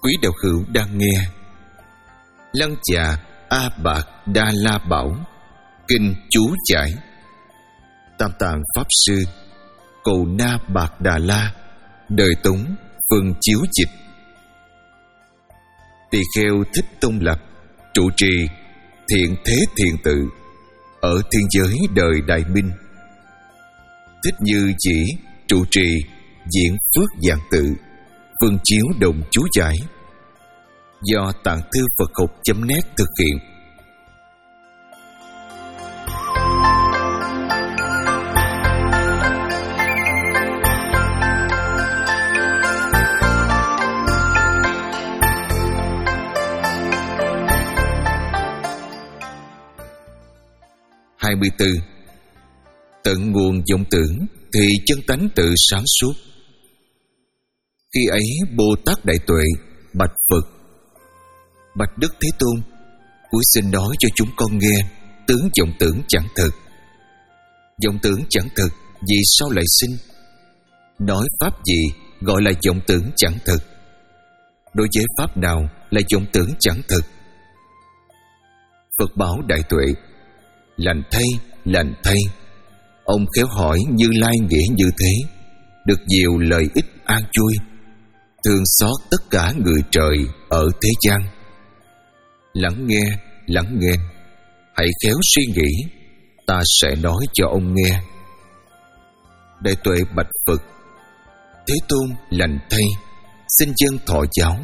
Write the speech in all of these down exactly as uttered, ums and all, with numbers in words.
Quý đạo hữu đang nghe Lăng Già A Bạc Đa La Bảo Kinh chú giải Tam Tạng Pháp Sư Cầu Na Bạc Đà La Đời Tống Phân chiếu dịch. Tỳ kheo Thích Tôn Lập trụ trì Thiện Thế Thiền Tự ở thiên giới đời Đại Minh. Thích Như Chỉ trụ trì Diễn Phước Giảng Tự Phân chiếu đồng chú giải do Tạng Thư Phật Học chấm net thực hiện. hai mươi tư. Tận nguồn vọng tưởng thì chân tánh tự sáng suốt. Khi ấy Bồ Tát Đại Tuệ bạch Phật: Bạch Đức Thế Tôn, cuối xin nói cho chúng con nghe tướng vọng tưởng chẳng thực. Vọng tưởng chẳng thực, vì sao lại sinh? Nói pháp gì gọi là vọng tưởng chẳng thực? Đối với pháp nào là vọng tưởng chẳng thực? Phật bảo Đại Tuệ: Lành thay, lành thay. Ông khéo hỏi Như Lai nghĩa như thế, được nhiều lợi ích an vui, thương xót tất cả người trời ở thế gian. Lắng nghe, lắng nghe, hãy khéo suy nghĩ, ta sẽ nói cho ông nghe. Đại Tuệ bạch Phật: Thế Tôn, lành thay, xin dân thọ giáo.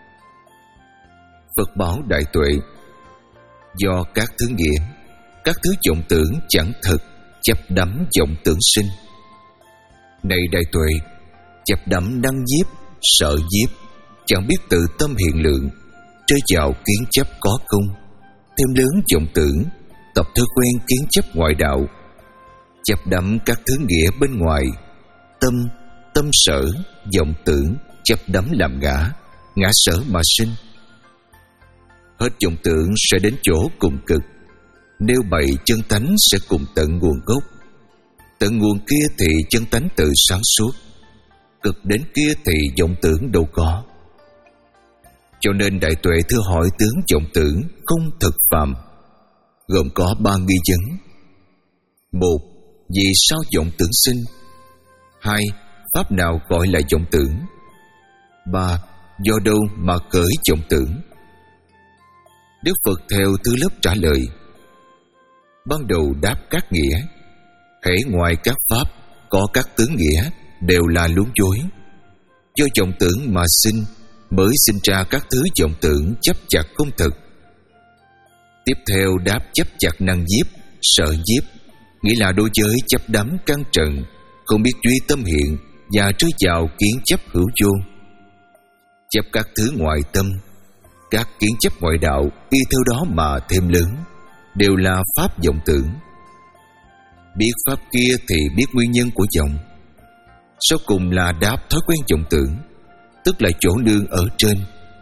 Phật bảo Đại Tuệ: Do các thứ nghĩa, các thứ vọng tưởng chẳng thực, chấp đắm vọng tưởng sinh. Này Đại Tuệ, chấp đắm năng nhiếp, sợ nhiếp, chẳng biết tự tâm hiện lượng, rơi vào kiến chấp có công, thêm lớn vọng tưởng, tập thói quen kiến chấp ngoại đạo, chấp đắm các thứ nghĩa bên ngoài, tâm, tâm sở, vọng tưởng, chấp đắm làm ngã, ngã sở mà sinh. Hết vọng tưởng sẽ đến chỗ cùng cực, nêu bày chân tánh sẽ cùng tận nguồn gốc. Tận nguồn kia thì chân tánh tự sáng suốt, cực đến kia thì vọng tưởng đâu có. Cho nên Đại Tuệ thưa hỏi tướng vọng tưởng không thực phạm, gồm có ba nghi vấn. Một, vì sao vọng tưởng sinh? Hai, pháp nào gọi là vọng tưởng? Ba, do đâu mà khởi vọng tưởng? Đức Phật theo thứ lớp trả lời. Ban đầu đáp các nghĩa, hễ ngoài các pháp có các tướng nghĩa đều là luống dối. Do vọng tưởng mà sinh, mới sinh ra các thứ vọng tưởng chấp chặt không thực. Tiếp theo đáp chấp chặt năng nhiếp, sợ nhiếp, nghĩa là đối với chấp đắm căn trần, không biết duy tâm hiện và rơi vào kiến chấp hữu vô. Chấp các thứ ngoại tâm, các kiến chấp ngoại đạo y theo đó mà thêm lớn, đều là pháp vọng tưởng. Biết pháp kia thì biết nguyên nhân của vọng. Sau cùng là đáp thói quen vọng tưởng, tức là chỗ nương ở trên.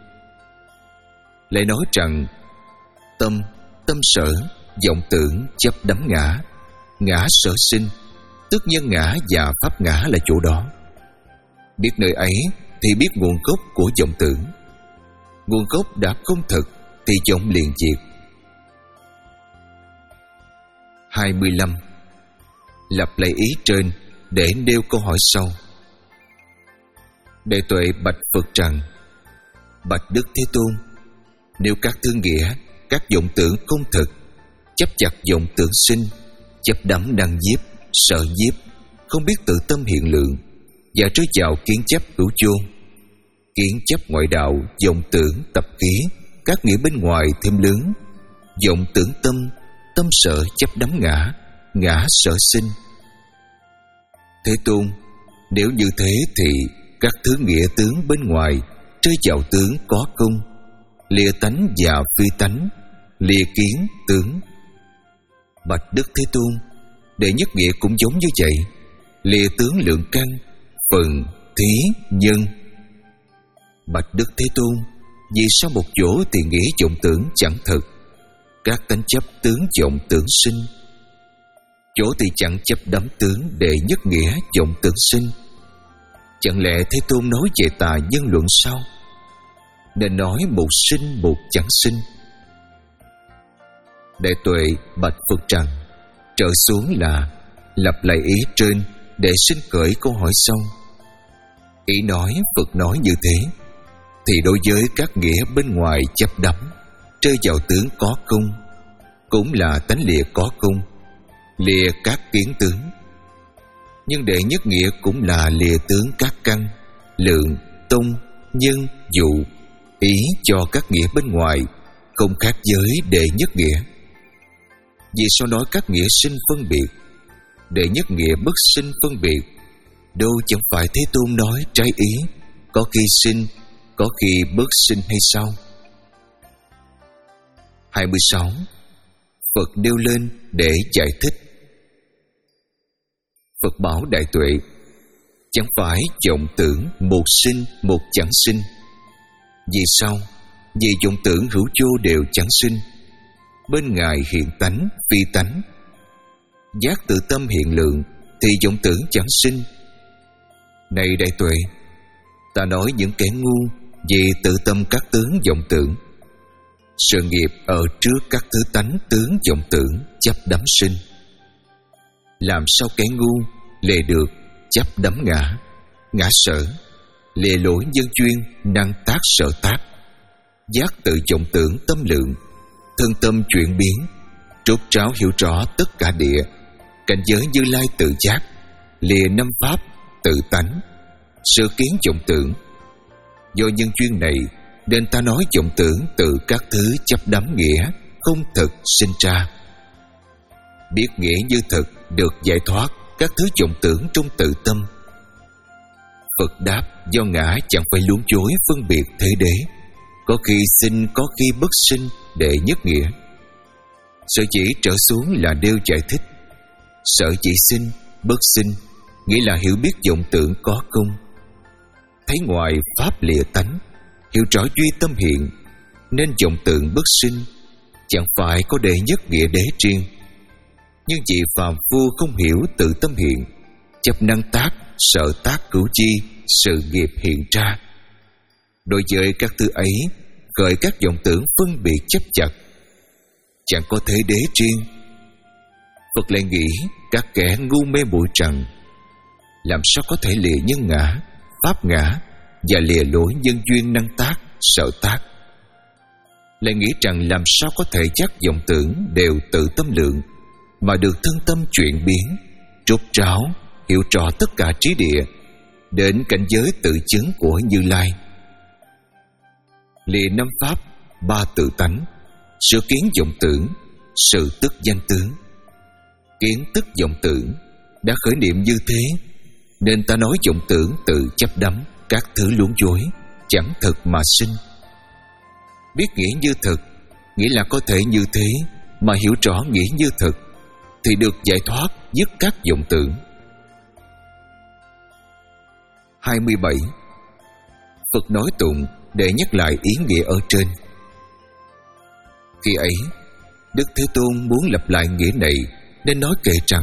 Lại nói rằng tâm, tâm sở, vọng tưởng chấp đắm ngã, ngã sở sinh, tức nhân ngã và pháp ngã là chỗ đó. Biết nơi ấy thì biết nguồn gốc của vọng tưởng. Nguồn gốc đã không thực thì vọng liền diệt. hai mươi lăm. Lặp lại ý trên để nêu câu hỏi sau. Đại Tuệ bạch Phật rằng: Bạch Đức Thế Tôn, nếu các thứ nghĩa, các vọng tưởng không thực, chấp chặt vọng tưởng sinh, chấp đắm năng nhiếp, sợ nhiếp, không biết tự tâm hiện lượng và rơi vào kiến chấp hữu vô. Kiến chấp ngoại đạo, vọng tưởng tập khí, các nghĩa bên ngoài thêm lớn, vọng tưởng tâm, tâm sở chấp đắm ngã, ngã sở sinh. Thế Tôn, nếu như thế thì các thứ nghĩa tướng bên ngoài rơi vào tướng có công, lìa tánh và phi tánh, lìa kiến tướng. Bạch Đức Thế Tôn, đệ nhất nghĩa cũng giống như vậy, lìa tướng lượng căn, phần, thí, nhân. Bạch Đức Thế Tôn, vì sao một chỗ thì nghĩa vọng tưởng chẳng thực, các tánh chấp tướng vọng tưởng sinh, chỗ thì chẳng chấp đắm tướng đệ nhất nghĩa vọng tưởng sinh? Chẳng lẽ Thế Tôn nói về tà nhân luận sao? nên nói một sinh một chẳng sinh. Đại Tuệ bạch Phật rằng, trở xuống là lặp lại ý trên để xin khởi câu hỏi sau. Ý nói Phật nói như thế, thì đối với các nghĩa bên ngoài chấp đắm, rơi vào tướng có công, cũng là tánh lìa có công, lìa các kiến tướng. Nhưng đệ nhất nghĩa cũng là lìa tướng các căn, lượng, tung, nhân, dụ, ý cho các nghĩa bên ngoài, không khác với đệ nhất nghĩa. Vì sao nói các nghĩa sinh phân biệt, đệ nhất nghĩa bất sinh phân biệt? Đâu chẳng phải Thế Tôn nói trái ý, có khi sinh, có khi bất sinh hay sao? hai mươi sáu. Phật nêu lên để giải thích. Phật bảo Đại Tuệ, chẳng phải vọng tưởng một sinh một chẳng sinh. Vì sao? Vì vọng tưởng hữu vô đều chẳng sinh. Bên Ngài hiện tánh, phi tánh. Giác tự tâm hiện lượng thì vọng tưởng chẳng sinh. Này Đại Tuệ, ta nói những kẻ ngu vì tự tâm các tướng vọng tưởng. Sự nghiệp ở trước các thứ tánh tướng vọng tưởng chấp đắm sinh. Làm sao kẻ ngu lìa được chấp đắm ngã, ngã sở, lìa lỗi nhân duyên năng tác sở tác, giác tự vọng tưởng tâm lượng, thân tâm chuyển biến, rốt ráo hiểu rõ tất cả địa, cảnh giới Như Lai tự giác, lìa năm pháp tự tánh, sở kiến vọng tưởng. Do nhân duyên này nên ta nói vọng tưởng từ các thứ chấp đắm nghĩa không thực sinh ra. Biết nghĩa như thực được giải thoát các thứ vọng tưởng trong tự tâm. Phật đáp, do ngã chẳng phải luống chối phân biệt thế đế, có khi sinh có khi bất sinh đệ nhất nghĩa. Sở chỉ trở xuống là đều giải thích. Sở chỉ sinh, bất sinh nghĩa là hiểu biết vọng tưởng có công, thấy ngoài pháp lìa tánh, hiểu rõ duy tâm hiện, nên vọng tưởng bất sinh, chẳng phải có đệ nhất nghĩa đế riêng. Nhưng vì phàm phu không hiểu tự tâm hiện, chấp năng tác, sợ tác cửu chi, sự nghiệp hiện ra. Đối với các thứ ấy, khởi các vọng tưởng phân biệt chấp chặt, chẳng có thế đế riêng. Phật lại nghĩ các kẻ ngu mê muội rằng, làm sao có thể lìa nhân ngã, pháp ngã và lìa lỗi nhân duyên năng tác, sợ tác. Lại nghĩ rằng làm sao có thể chắc vọng tưởng đều tự tâm lượng, mà được thân tâm chuyển biến, rốt ráo, hiểu rõ tất cả trí địa, đến cảnh giới tự chứng của Như Lai. Lìa năm pháp, ba tự tánh, sự kiến vọng tưởng, sự tức danh tướng. Kiến tức vọng tưởng đã khởi niệm như thế, nên ta nói vọng tưởng tự chấp đắm các thứ luống dối, chẳng thực mà sinh. Biết nghĩa như thực, nghĩa là có thể như thế, mà hiểu rõ nghĩa như thực, thì được giải thoát dứt các vọng tưởng. hai mươi bảy. Phật nói tụng để nhắc lại ý nghĩa ở trên. Khi ấy, Đức Thế Tôn muốn lặp lại nghĩa này, nên nói kệ rằng: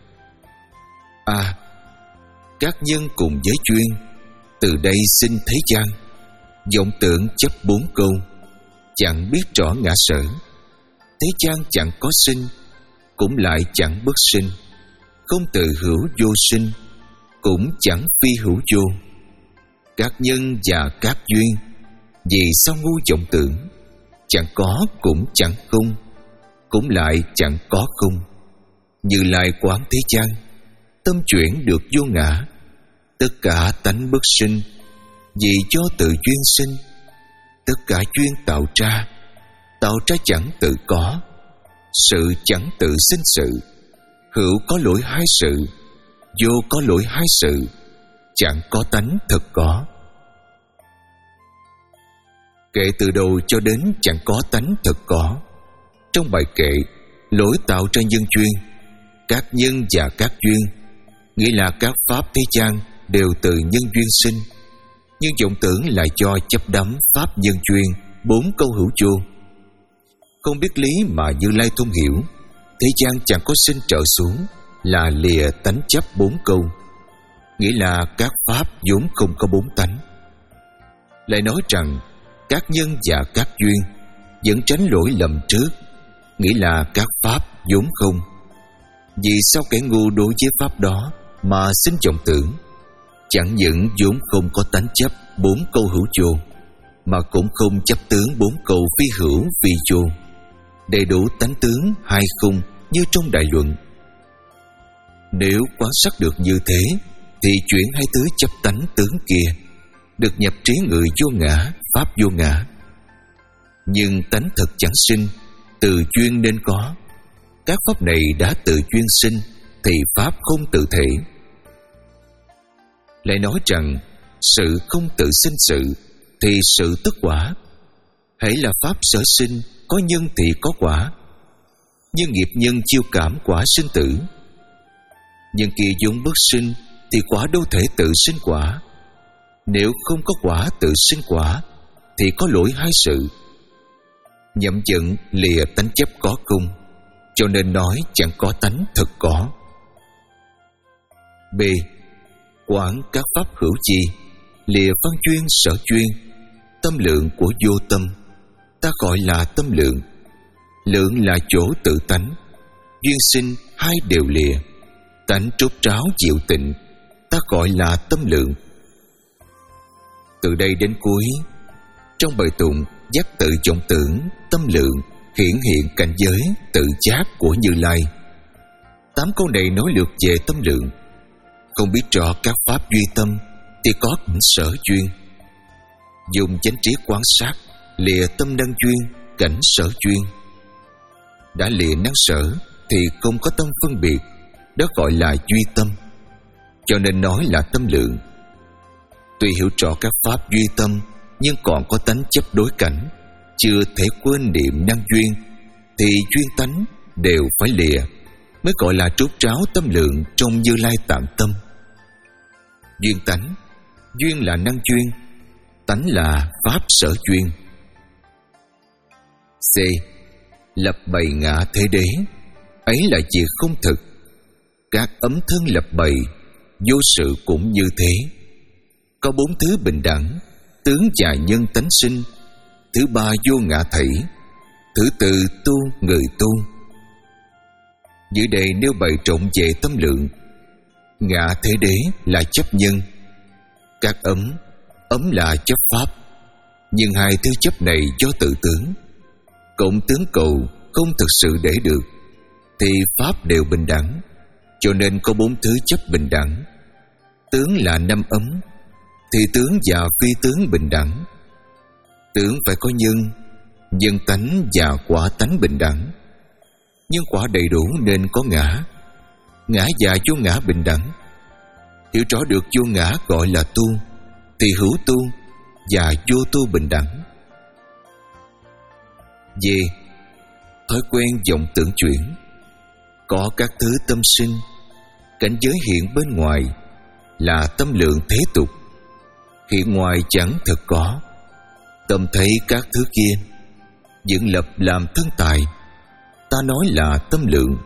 À, các nhân cùng với duyên, từ đây sinh thế gian, vọng tưởng chấp bốn câu, chẳng biết rõ ngã sở. Thế gian chẳng có sinh, cũng lại chẳng bất sinh, không tự hữu vô sinh, cũng chẳng phi hữu vô. Các nhân và các duyên, vì sao ngu vọng tưởng, chẳng có cũng chẳng không, cũng lại chẳng có không. Như Lai quán thế gian, tâm chuyển được vô ngã, tất cả tánh bất sinh, vì do tự duyên sinh. Tất cả duyên tạo ra, tạo ra chẳng tự có, sự chẳng tự sinh sự. Hữu có lỗi hai sự, vô có lỗi hai sự, chẳng có tánh thật có. Kệ từ đầu cho đến chẳng có tánh thật có. Trong bài kệ, lỗi tạo ra nhân duyên, các nhân và các duyên, nghĩa là các pháp thế gian đều từ nhân duyên sinh, nhưng vọng tưởng lại do chấp đắm pháp nhân duyên, bốn câu hữu vô. Không biết lý mà Như Lai thông hiểu, thế gian chẳng có sinh trở xuống, là lìa tánh chấp bốn câu, nghĩa là các pháp vốn không có bốn tánh. Lại nói rằng các nhân và các duyên vẫn tránh lỗi lầm trước, nghĩ là các pháp vốn không. Vì sao kẻ ngu đối với pháp đó mà sinh vọng tưởng? Chẳng những vốn không có tánh chấp bốn câu hữu vô, mà cũng không chấp tướng bốn câu phi hữu vi vô, đầy đủ tánh tướng hai không như trong đại luận. Nếu quán sát được như thế, thì chuyển hai thứ chấp tánh tướng kia được nhập trí người vô ngã, pháp vô ngã. Nhưng tánh thật chẳng sinh, từ duyên nên có. Các pháp này đã tự duyên sinh, thì pháp không tự thể. Lại nói rằng sự không tự sinh sự, thì sự tức quả. Hễ là pháp sở sinh, có nhân thì có quả. Nhưng nghiệp nhân chiêu cảm quả sinh tử. Nhân kia vốn bất sinh, thì quả đâu thể tự sinh quả. Nếu không có quả tự sinh quả, thì có lỗi hai sự. Nhậm dẫn lìa tánh chấp có cung, cho nên nói chẳng có tánh thật có. B. Quán các pháp hữu chi, lìa phân chuyên sở chuyên, tâm lượng của vô tâm, ta gọi là tâm lượng. Lượng là chỗ tự tánh, duyên sinh hai đều lìa, tánh trốt ráo diệu tịnh, ta gọi là tâm lượng. Từ đây đến cuối, trong bài tụng giác tự vọng tưởng, tâm lượng hiển hiện cảnh giới tự giác của Như Lai. Tám câu này nói lược về tâm lượng. Không biết rõ các pháp duy tâm, thì có cảnh sở duyên. Dùng chánh trí quan sát, lìa tâm năng duyên, cảnh sở duyên. Đã lìa năng sở, thì không có tâm phân biệt, đó gọi là duy tâm, cho nên nói là tâm lượng. Tuy hiểu rõ các pháp duy tâm, nhưng còn có tánh chấp đối cảnh, chưa thể quên niệm năng duyên, thì duyên tánh đều phải lìa, mới gọi là trút ráo tâm lượng trong Như Lai tạm tâm. Duyên tánh, duyên là năng duyên, tánh là pháp sở duyên. C. Lập bày ngã thế đế, ấy là việc không thực. Các ấm thân lập bày, vô sự cũng như thế. Có bốn thứ bình đẳng, tướng và nhân tánh sinh. Thứ ba vô ngã thảy. Thứ tư tu người tu. Dưới đây nêu bày trọng về tâm lượng. Ngã thế đế là chấp nhân. Các ấm, ấm là chấp pháp. Nhưng hai thứ chấp này do tự tướng, cộng tướng cầu không thực sự để được, thì pháp đều bình đẳng, cho nên có bốn thứ chấp bình đẳng. Tướng là năm ấm, thì tướng và phi tướng bình đẳng. Tướng phải có nhân, nhân tánh và quả tánh bình đẳng. Nhưng quả đầy đủ nên có ngã. Ngã và vô ngã bình đẳng. Hiểu rõ được vô ngã gọi là tu, thì hữu tu và vô tu bình đẳng. D. Thói quen vọng tưởng chuyển. Có các thứ tâm sinh, cảnh giới hiện bên ngoài là tâm lượng thế tục. Hiện ngoài chẳng thực có. Tâm thấy các thứ kia dựng lập làm thân tài, ta nói là tâm lượng.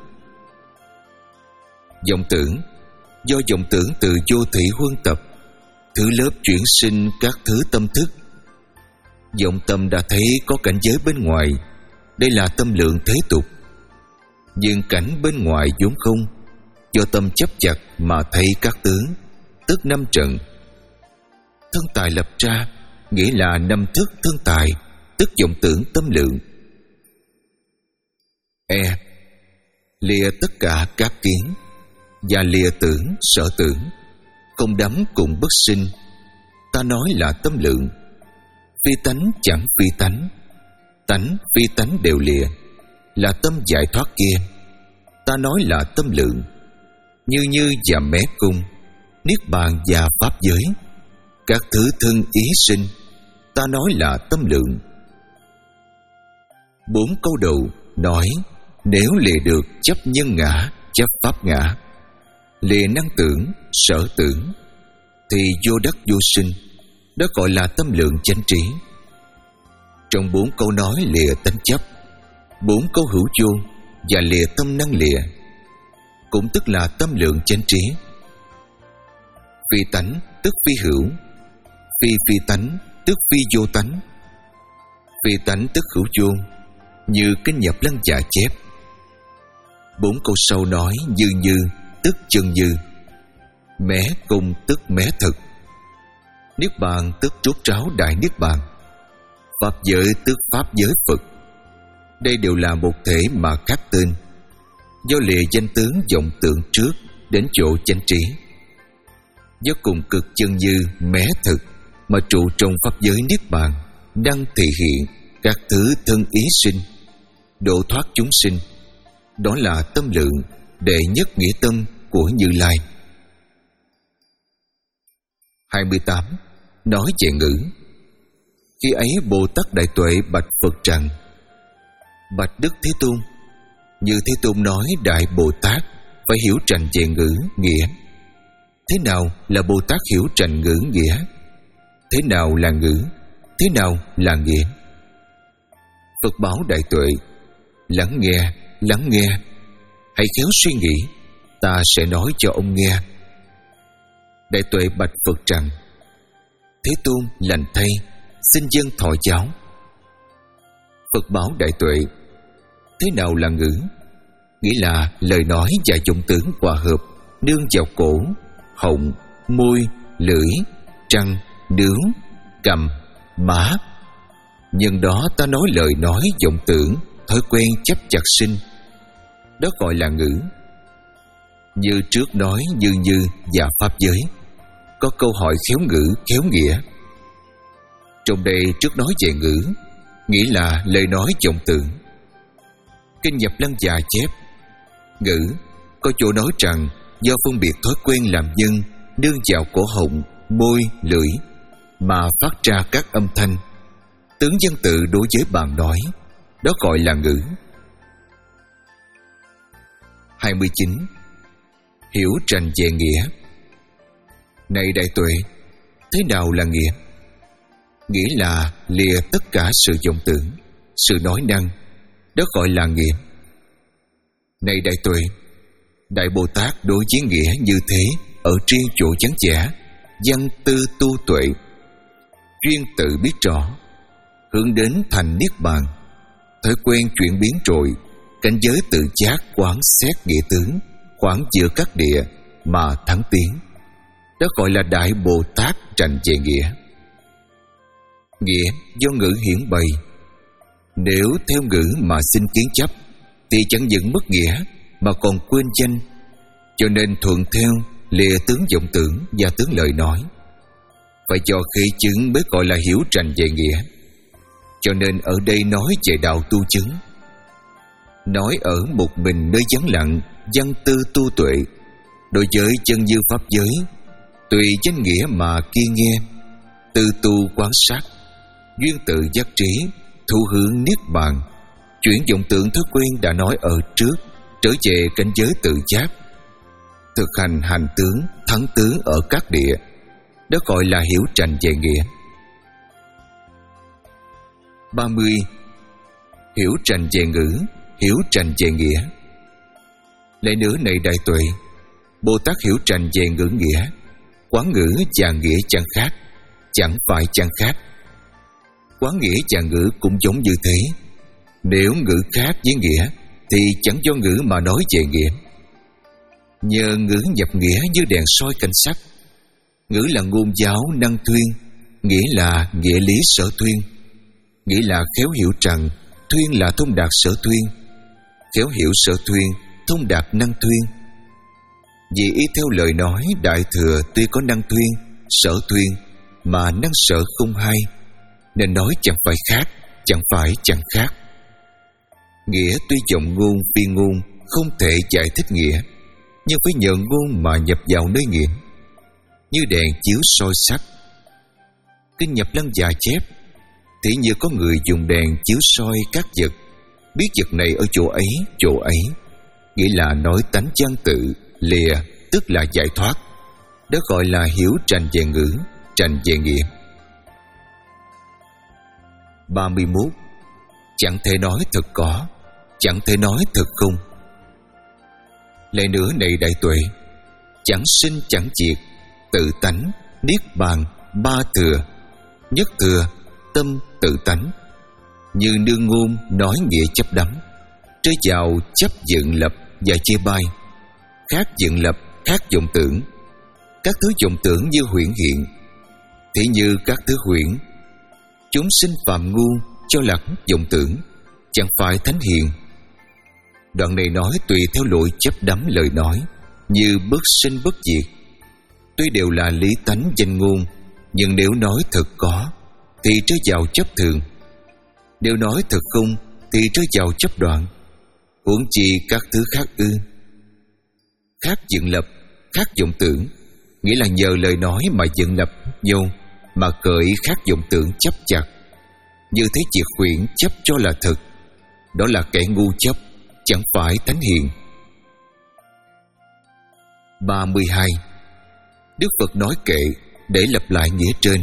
Vọng tưởng, do vọng tưởng từ vô thị huân tập, thứ lớp chuyển sinh các thứ tâm thức. Vọng tâm đã thấy có cảnh giới bên ngoài, đây là tâm lượng thế tục. Nhưng cảnh bên ngoài vốn không, do tâm chấp chặt mà thấy các tướng, tức năm trận. Thân tài lập ra, nghĩa là năm thức thân tài, tức vọng tưởng tâm lượng. E. Lìa tất cả các kiến, và lìa tưởng sở tưởng, không đắm cùng bất sinh, ta nói là tâm lượng. Phi tánh chẳng phi tánh, tánh phi tánh đều lìa, là tâm giải thoát kia, ta nói là tâm lượng. Như như và mé cung, niết bàn và pháp giới, các thứ thân ý sinh, ta nói là tâm lượng. Bốn câu đầu nói nếu lìa được chấp nhân ngã, chấp pháp ngã, lìa năng tưởng, sở tưởng, thì vô đắc vô sinh, đó gọi là tâm lượng chánh trí. Trong bốn câu nói lìa tánh chấp, bốn câu hữu vô và lìa tâm năng lìa, cũng tức là tâm lượng chánh trí. Phi tánh tức phi hữu, phi phi tánh tức phi vô tánh, Phi tánh tức hữu vô, như kinh Nhập Lăng Già chép. Bốn câu sau nói như như tức chân như, mé cung tức mé thực, niết bàn tức rốt ráo đại niết bàn, pháp giới tức pháp giới Phật. Đây đều là một thể mà khác tên, do lìa danh tướng vọng tưởng trước đến chỗ chánh trí. Do cùng cực chân như mé thực mà trụ trong pháp giới niết bàn, đang thể hiện các thứ thân ý sinh, độ thoát chúng sinh. Đó là tâm lượng đệ nhất nghĩa tâm của Như Lai. hai mươi tám. Nói về ngữ. Khi ấy Bồ Tát Đại Tuệ bạch Phật rằng: Bạch Đức Thế Tôn, như Thế Tôn nói Đại Bồ Tát phải hiểu trành về ngữ nghĩa. Thế nào là Bồ Tát hiểu trành ngữ nghĩa? Thế nào là ngữ? Thế nào là nghĩa? Phật bảo Đại Tuệ: Lắng nghe, lắng nghe, hãy khéo suy nghĩ, ta sẽ nói cho ông nghe. Đại Tuệ bạch Phật rằng: Thế Tôn lành thay, xin dân thọ giáo. Phật bảo Đại Tuệ: Thế nào là ngữ? Nghĩa là lời nói và dụng tướng hòa hợp, nương vào cổ, họng, môi, lưỡi, răng, nướu, cầm, má. Nhân đó ta nói lời nói vọng tưởng, thói quen chấp chặt sinh, đó gọi là ngữ. Như trước nói như như và pháp giới, có câu hỏi khéo ngữ khéo nghĩa. Trong đây trước nói về ngữ, nghĩa là lời nói vọng tưởng. Kinh Nhập Lăng Già chép: Ngữ có chỗ nói rằng do phân biệt thói quen làm nhân, nương vào cổ họng, môi, lưỡi mà phát ra các âm thanh, tướng văn tự đối với bàn nói, đó gọi là ngữ. hai mươi chín. Hiểu trành về nghĩa. Này Đại Tuệ, thế nào là nghĩa? Nghĩa là lìa tất cả sự vọng tưởng, sự nói năng, đó gọi là nghĩa. Này Đại Tuệ, Đại Bồ Tát đối với nghĩa như thế ở riêng chỗ vắng vẻ, văn tư tu tuệ, chuyên tự biết rõ, hướng đến thành niết bàn, thói quen chuyển biến rồi, cảnh giới tự giác quán xét nghĩa tướng, khoảng giữa các địa mà thắng tiến, đó gọi là Đại Bồ Tát trành về nghĩa. Nghĩa do ngữ hiển bày. Nếu theo ngữ mà sinh kiến chấp thì chẳng những mất nghĩa mà còn quên danh, cho nên thuận theo lìa tướng vọng tưởng và tướng lời nói. Phải cho khi chứng mới gọi là hiểu trành về nghĩa. Cho nên ở đây nói về đạo tu chứng. Nói ở một mình nơi vắng lặng, văn tư tu tuệ, đối với chân như pháp giới, tùy danh nghĩa mà kia nghe, tư tu quan sát, duyên tự giác trí, thu hướng niết bàn, chuyển vọng tưởng thói quen đã nói ở trước, trở về cảnh giới tự giác, thực hành hành tướng, thắng tướng ở các địa, đó gọi là hiểu trành về nghĩa. ba mươi. Hiểu trành về ngữ, hiểu trành về nghĩa. Lại nữa này Đại Tuệ, Bồ Tát hiểu trành về ngữ nghĩa, quán ngữ và nghĩa chẳng khác, chẳng phải chẳng khác. Quán nghĩa và ngữ cũng giống như thế. Nếu ngữ khác với nghĩa thì chẳng do ngữ mà nói về nghĩa. Nhờ ngữ nhập nghĩa như đèn soi cảnh sắc. Ngữ là ngôn giáo năng thuyên, nghĩa là nghĩa lý sở thuyên, nghĩa là khéo hiểu rằng thuyên là thông đạt sở thuyên, khéo hiểu sở thuyên thông đạt năng thuyên. Vì ý theo lời nói Đại Thừa tuy có năng thuyên, sở thuyên mà năng sở không hai, nên nói chẳng phải khác, chẳng phải chẳng khác. Nghĩa tuy vọng ngôn phi ngôn, không thể giải thích nghĩa, nhưng phải nhờ ngôn mà nhập vào nơi nghĩa, như đèn chiếu soi sắc. Kinh Nhập Lăng Già chép: Thì như có người dùng đèn chiếu soi các vật, biết vật này ở chỗ ấy, chỗ ấy, nghĩa là nói tánh chân tự, lìa tức là giải thoát, đó gọi là hiểu trành về ngữ, trành về nghĩa. ba mươi mốt. Chẳng thể nói thật có, chẳng thể nói thật không. Lại nữa này Đại Tuệ, chẳng sinh chẳng diệt, tự tánh, niết bàn, ba thừa, nhất thừa, tâm tự tánh, như nương ngôn nói nghĩa chấp đắm, rơi vào chấp dựng lập và chê bai. Khác dựng lập, khác vọng tưởng. Các thứ vọng tưởng như huyễn hiện, thì như các thứ huyễn. Chúng sinh phàm ngu cho lạc vọng tưởng, chẳng phải thánh hiền. Đoạn này nói tùy theo lỗi chấp đắm lời nói, như bất sinh bất diệt. Tuy đều là lý tánh danh ngôn, nhưng nếu nói thực có thì rơi vào chấp thường, nếu nói thực không thì rơi vào chấp đoạn. Huống chi các thứ khác ư? Khác dựng lập, khác vọng tưởng, nghĩa là nhờ lời nói mà dựng lập nhau, mà cởi khác vọng tưởng chấp chặt. Như thế diệt huyễn chấp cho là thực, đó là kẻ ngu chấp, chẳng phải thánh hiền. ba mươi hai. Đức Phật nói kệ để lặp lại nghĩa trên.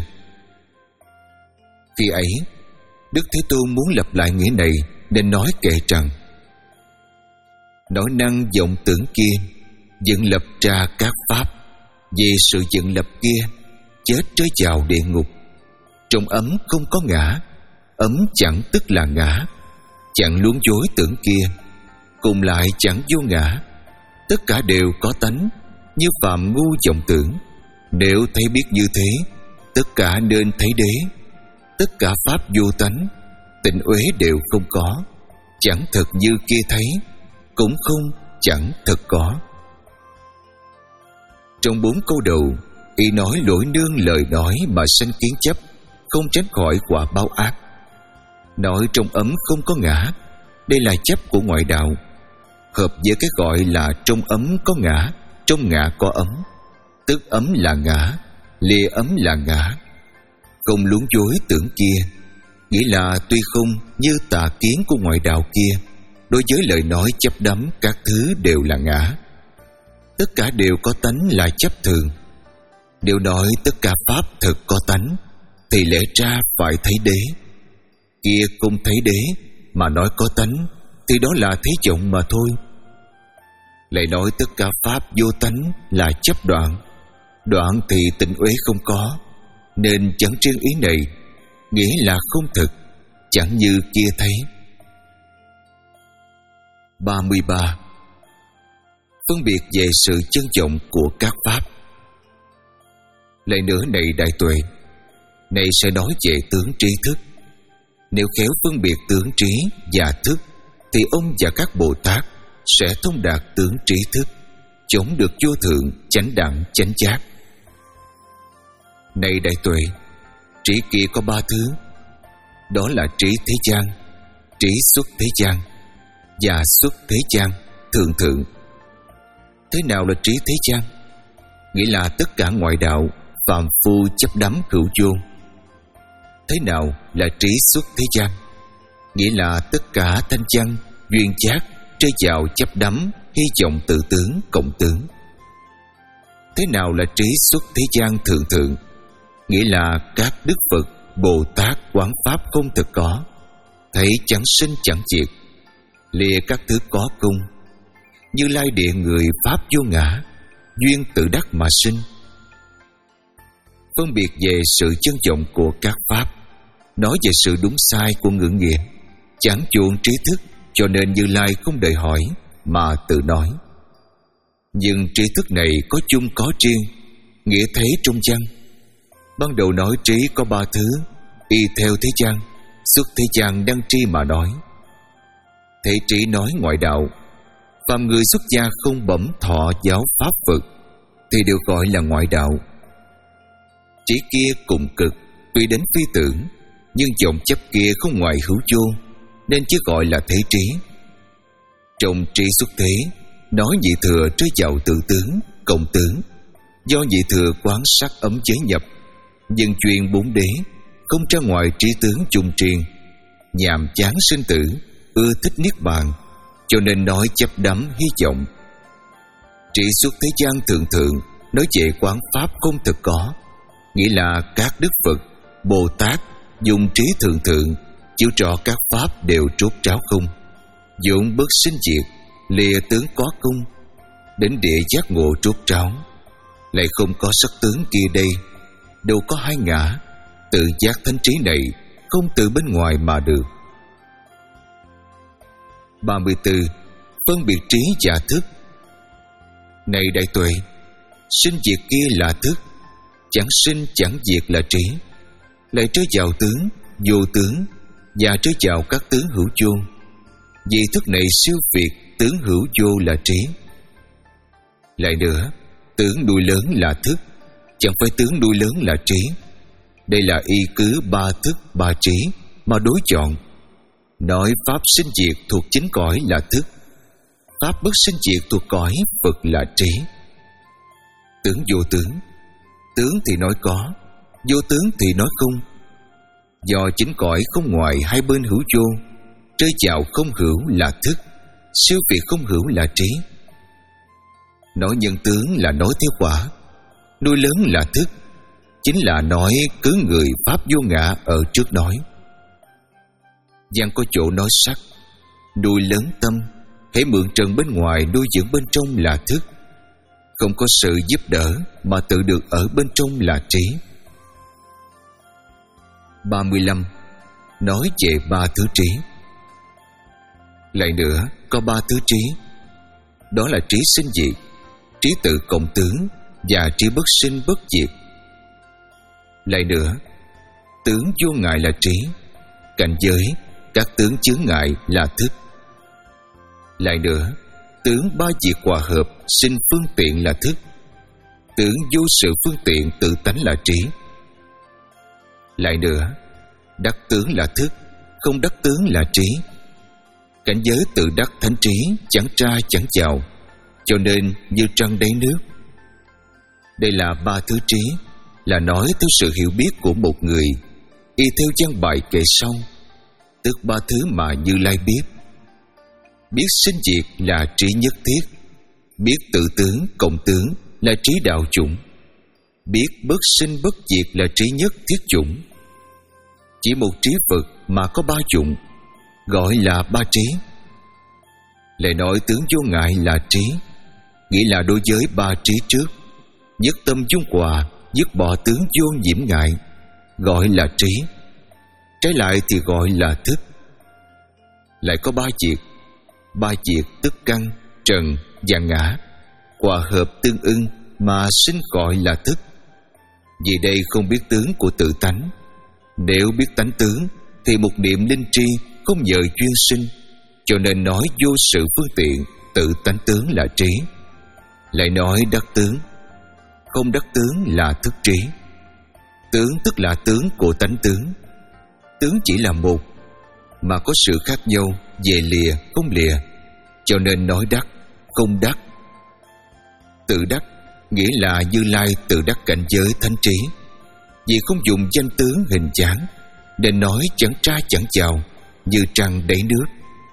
Khi ấy, Đức Thế Tôn muốn lặp lại nghĩa này nên nói kệ rằng: nói năng vọng tưởng kia dựng lập ra các pháp, vì sự dựng lập kia chết rơi vào địa ngục. Trong ấm không có ngã, ấm chẳng tức là ngã. Chẳng luống dối tưởng kia, cùng lại chẳng vô ngã. Tất cả đều có tánh, như phàm ngu vọng tưởng. Nếu thấy biết như thế, tất cả nên thấy đế. Tất cả pháp vô tánh, tịnh uế đều không có. Chẳng thật như kia thấy, cũng không chẳng thật có. Trong bốn câu đầu, y nói lỗi nương lời nói mà sanh kiến chấp, không tránh khỏi quả báo ác. Nói trong ấm không có ngã, đây là chấp của ngoại đạo, hợp với cái gọi là trong ấm có ngã, trong ngã có ấm. Tức ấm là ngã, lìa ấm là ngã. Không luống dối tưởng kia, nghĩa là tuy không như tà kiến của ngoại đạo kia, đối với lời nói chấp đắm các thứ đều là ngã. Tất cả đều có tánh là chấp thường. Nếu nói tất cả pháp thực có tánh, thì lẽ ra phải thấy đế. Kia không thấy đế, mà nói có tánh, thì đó là thấy vọng mà thôi. Lại nói tất cả pháp vô tánh là chấp đoạn, đoạn thì tịnh uế không có, nên chẳng riêng ý này, nghĩa là không thực, chẳng như kia thấy. ba mươi ba. Phân biệt về sự chân vọng của các pháp. Lại nữa này đại tuệ, này sẽ nói về tướng trí thức. Nếu khéo phân biệt tướng trí và thức, thì ông và các Bồ Tát sẽ thông đạt tướng trí thức, chống được vô thượng, chánh đẳng, chánh giác. Này đại tuệ, trí kia có ba thứ, đó là trí thế gian, trí xuất thế gian và xuất thế gian, thượng thượng. Thế nào là trí thế gian? Nghĩa là tất cả ngoại đạo, phàm phu chấp đắm hữu vô. Thế nào là trí xuất thế gian? Nghĩa là tất cả thanh văn, duyên giác rơi vào chấp đắm, hy vọng tự tướng, cộng tướng. Thế nào là trí xuất thế gian thượng thượng? Nghĩa là các Đức Phật, Bồ Tát quán pháp không thực có, thấy chẳng sinh chẳng diệt, lìa các thứ có công. Như Lai địa người pháp vô ngã, duyên tự đắc mà sinh. Phân biệt về sự chân vọng của các pháp, nói về sự đúng sai của ngữ nghĩa, chẳng chuộng trí thức, cho nên Như Lai không đòi hỏi mà tự nói. Nhưng trí thức này có chung có riêng, nghĩa thấy trung văn. Ban đầu nói trí có ba thứ, y theo thế gian, xuất thế gian đăng tri mà nói. Thế trí nói ngoại đạo, phàm người xuất gia không bẩm thọ giáo pháp Phật thì được gọi là ngoại đạo. Trí kia cùng cực, tuy đến phi tưởng, nhưng vọng chấp kia không ngoài hữu vô, nên chứ gọi là thế trí. Trong trí xuất thế, nói nhị thừa rơi vào tự tướng, cộng tướng. Do nhị thừa quán sắc ấm chế nhập, dân chuyên bốn đế, không ra ngoài trí tướng chung triền, nhàm chán sinh tử, ưa thích niết bàn, cho nên nói chấp đắm hy vọng. Trí xuất thế gian thượng thượng, nói về quán pháp không thực có, nghĩa là các Đức Phật, Bồ Tát dùng trí thượng thượng chiếu rõ các pháp đều trốt tráo không, vốn bất sinh diệt, lìa tướng có công, đến địa giác ngộ trốt tráo. Lại không có sắc tướng kia đây, đâu có hai ngã. Tự giác thánh trí này không từ bên ngoài mà được, ba mươi tư. Phân biệt trí và thức. Này đại tuệ, sinh diệt kia là thức, chẳng sinh chẳng diệt là trí. Lại trớ vào tướng, vô tướng và trớ vào các tướng hữu vô. Vì thức này siêu việt tướng hữu vô là trí. Lại nữa, tướng nuôi lớn là thức, chẳng phải tướng nuôi lớn là trí. Đây là y cứ ba thức ba trí mà đối chọn. Nói pháp sinh diệt thuộc chính cõi là thức, pháp bất sinh diệt thuộc cõi Phật là trí. Tướng vô tướng, tướng thì nói có, vô tướng thì nói không. Do chính cõi không ngoài hai bên hữu vô, rơi vào không hữu là thức, siêu việt không hữu là trí. Nói nhân tướng là nói theo quả, nuôi lớn là thức, chính là nói cứ người pháp vô ngã ở trước nói. Giang có chỗ nói sắc, nuôi lớn tâm, hễ mượn trần bên ngoài nuôi dưỡng bên trong là thức. Không có sự giúp đỡ mà tự được ở bên trong là trí. ba mươi lăm. Nói về ba thứ trí. Lại nữa, có ba thứ trí. Đó là trí sinh diệt, trí tự cộng tướng và trí bất sinh bất diệt. Lại nữa, tướng vô ngại là trí, cảnh giới các tướng chướng ngại là thức. Lại nữa, tướng ba diệt hòa hợp sinh phương tiện là thức, tướng vô sự phương tiện tự tánh là trí. Lại nữa, đắc tướng là thức, không đắc tướng là trí. Cảnh giới tự đắc thánh trí chẳng tra chẳng chào, cho nên như trăng đáy nước. Đây là ba thứ trí, là nói theo sự hiểu biết của một người, y theo văn bài kệ sau, tức ba thứ mà Như Lai biết. Biết sinh diệt là trí nhất thiết, biết tự tướng cộng tướng là trí đạo chủng, biết bất sinh bất diệt là trí nhất thiết chủng. Chỉ một trí Phật mà có ba chủng, gọi là ba trí. Lại nói tướng vô ngại là trí, nghĩa là đối với ba trí trước, nhất tâm dung hòa, dứt bỏ tướng vô nhiễm ngại, gọi là trí. Trái lại thì gọi là thức. Lại có ba diệt, ba diệt tức căn, trần và ngã, hòa hợp tương ưng mà sinh gọi là thức. Vì đây không biết tướng của tự tánh. Nếu biết tánh tướng thì một niệm linh tri không nhờ duyên sinh, cho nên nói vô sự phương tiện tự tánh tướng là trí. Lại nói đắc tướng, không đắc tướng là thức trí. Tướng tức là tướng của tánh tướng. Tướng chỉ là một, mà có sự khác nhau về lìa không lìa, cho nên nói đắc, không đắc. Tự đắc nghĩa là Như Lai tự đắc cảnh giới thánh trí. Vì không dùng danh tướng hình dáng, nên nói chẳng tra chẳng chào, như trăng đáy nước.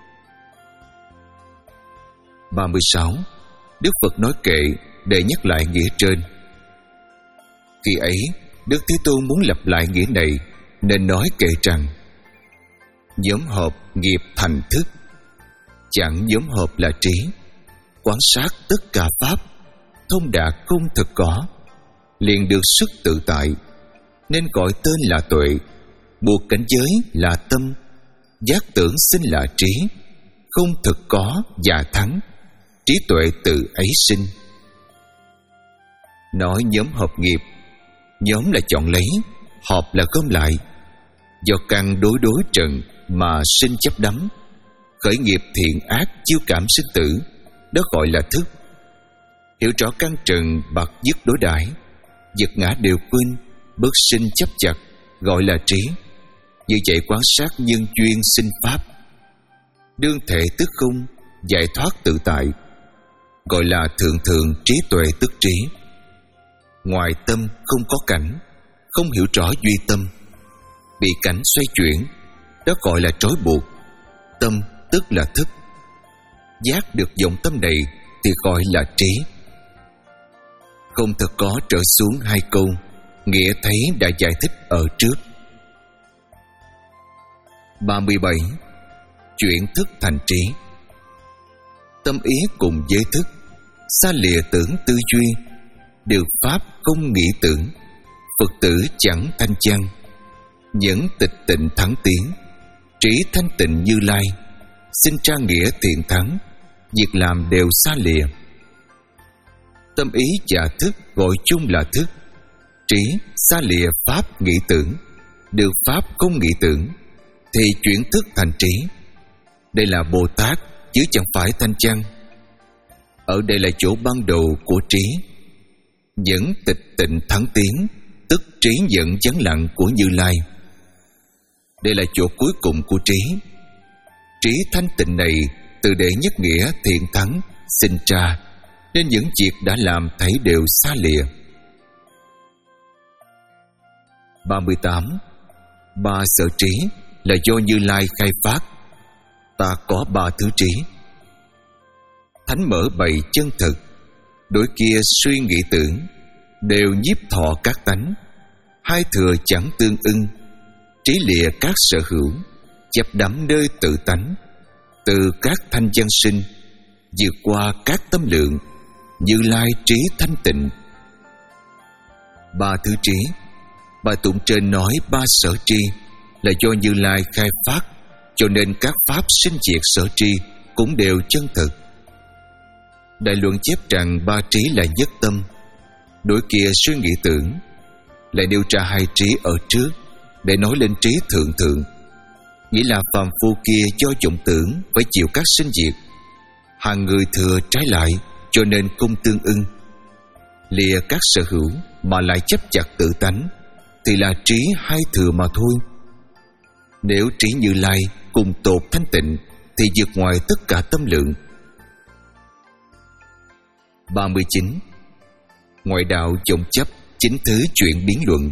ba mươi sáu. Đức Phật nói kệ để nhắc lại nghĩa trên. Khi ấy, Đức Thế Tôn muốn lặp lại nghĩa này, nên nói kệ rằng: nhóm hợp nghiệp thành thức, chẳng nhóm hợp là trí. Quán sát tất cả pháp, thông đạt không thực có, liền được sức tự tại, nên gọi tên là tuệ. Buộc cảnh giới là tâm, giác tưởng sinh là trí. Không thực có và thắng, trí tuệ tự ấy sinh. Nói nhóm hợp nghiệp, nhóm là chọn lấy, hợp là gom lại. Do căn đối đối trần mà sinh chấp đắm, khởi nghiệp thiện ác chiêu cảm sinh tử, đó gọi là thức. Hiểu rõ căn trần bạc dứt đối đãi, vật ngã đều quên, bất sinh chấp chặt, gọi là trí. Như vậy quán sát nhân duyên sinh pháp, đương thể tức không, giải thoát tự tại, gọi là thượng thượng trí tuệ tức trí. Ngoài tâm không có cảnh, không hiểu rõ duy tâm, bị cảnh xoay chuyển, đó gọi là trói buộc. Tâm tức là thức. Giác được vọng tâm này thì gọi là trí. Không thật có trở xuống hai câu, nghĩa thấy đã giải thích ở trước. ba mươi bảy. Chuyển thức thành trí. Tâm ý cùng với thức, xa lìa tưởng tư duy, được pháp không nghĩ tưởng, Phật tử chẳng thanh chăng. Nhẫn tịch tịnh thắng tiến, trí thanh tịnh Như Lai, sinh ra nghĩa thiện thắng, việc làm đều xa lìa. Tâm ý và thức gọi chung là thức. Trí xa lìa pháp nghĩ tưởng, được pháp không nghĩ tưởng, thì chuyển thức thành trí. Đây là Bồ Tát chứ chẳng phải Thanh Văn. Ở đây là chỗ ban đầu của trí. Dẫn tịch tịnh thắng tiến, tức trí dẫn vắng lặng của Như Lai. Đây là chỗ cuối cùng của trí. Trí thanh tịnh này từ đệ nhất nghĩa thiện thắng sinh ra, nên những việc đã làm thấy đều xa lìa. ba mươi tám. Ba sở trí là do Như Lai khai phát. Ta có ba thứ trí. Thánh mở bày chân thực, đối kia suy nghĩ tưởng, đều nhiếp thọ các tánh. Hai thừa chẳng tương ưng, trí lìa các sở hữu, chấp đắm nơi tự tánh. Từ các thanh văn sinh, vượt qua các tâm lượng, Như Lai trí thanh tịnh. Ba thứ trí, bài tụng trên nói ba sở tri là do Như Lai khai phát, cho nên các pháp sinh diệt sở tri cũng đều chân thực. Đại luận chép rằng ba trí là nhất tâm, đối kia suy nghĩ tưởng, lại nêu ra hai trí ở trước để nói lên trí thượng thượng, nghĩa là phàm phu kia do vọng tưởng phải chịu các sinh diệt, hàng người thừa trái lại, cho nên không tương ưng. Lìa các sở hữu mà lại chấp chặt tự tánh, thì là trí hai thừa mà thôi. Nếu trí Như Lai cùng tột thanh tịnh, thì vượt ngoài tất cả tâm lượng. ba mươi chín. Ngoại đạo vọng chấp chính thứ chuyển biến luận.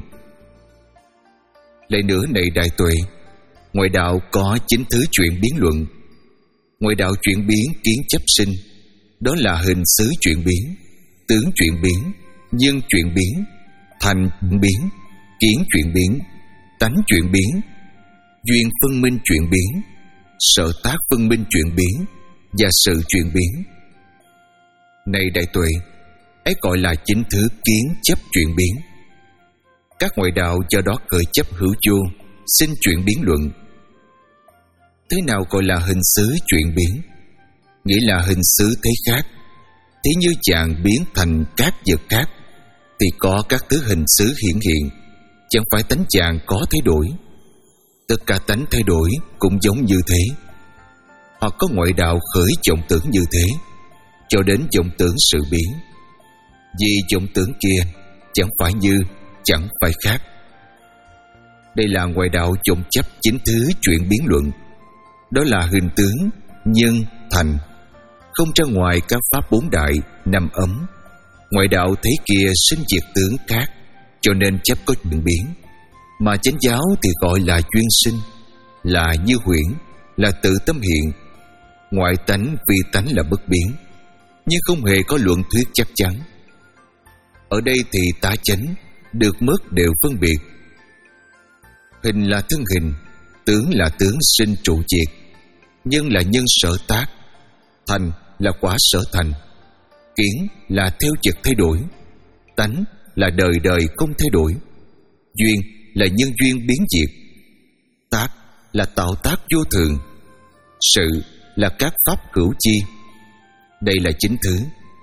Lại nữa này đại tuệ, ngoại đạo có chính thứ chuyển biến luận. Ngoại đạo chuyển biến kiến chấp sinh, đó là hình xứ chuyển biến, tướng chuyển biến, nhân chuyển biến, thành biến, kiến chuyển biến, tánh chuyển biến, duyên phân minh chuyển biến, sở tác phân minh chuyển biến và sự chuyển biến. Này đại tuệ, ấy gọi là chính thứ kiến chấp chuyển biến. Các ngoại đạo do đó khởi chấp hữu vô, xin chuyển biến luận. Thế nào gọi là hình xứ chuyển biến? Nghĩa là hình xứ thấy khác. Thế như chàng biến thành các vật khác, thì có các thứ hình xứ hiện hiện, chẳng phải tánh chàng có thay đổi. Tất cả tánh thay đổi cũng giống như thế. Hoặc có ngoại đạo khởi vọng tưởng như thế, cho đến vọng tưởng sự biến. Vì vọng tưởng kia chẳng phải như, chẳng phải khác. Đây là ngoại đạo vọng chấp chính thứ chuyển biến luận. Đó là hình tướng, nhân, thành, không ra ngoài các pháp bốn đại năm ấm. Ngoại đạo thấy kia sinh diệt tướng khác, cho nên chấp có chuyển biến. Mà chánh giáo thì gọi là duyên sinh, là như huyễn, là tự tâm hiện. Ngoại tánh vi tánh là bất biến, nhưng không hề có luận thuyết chắc chắn. Ở đây thì tá chánh, được mất đều phân biệt. Hình là thân hình, tướng là tướng sinh trụ diệt, nhân là nhân sở tác, thành là quả sở thành, kiến là theo vật thay đổi, tánh là đời đời không thay đổi, duyên là nhân duyên biến diệt, tác là tạo tác vô thường, sự là các pháp hữu chi. Đây là chính thứ.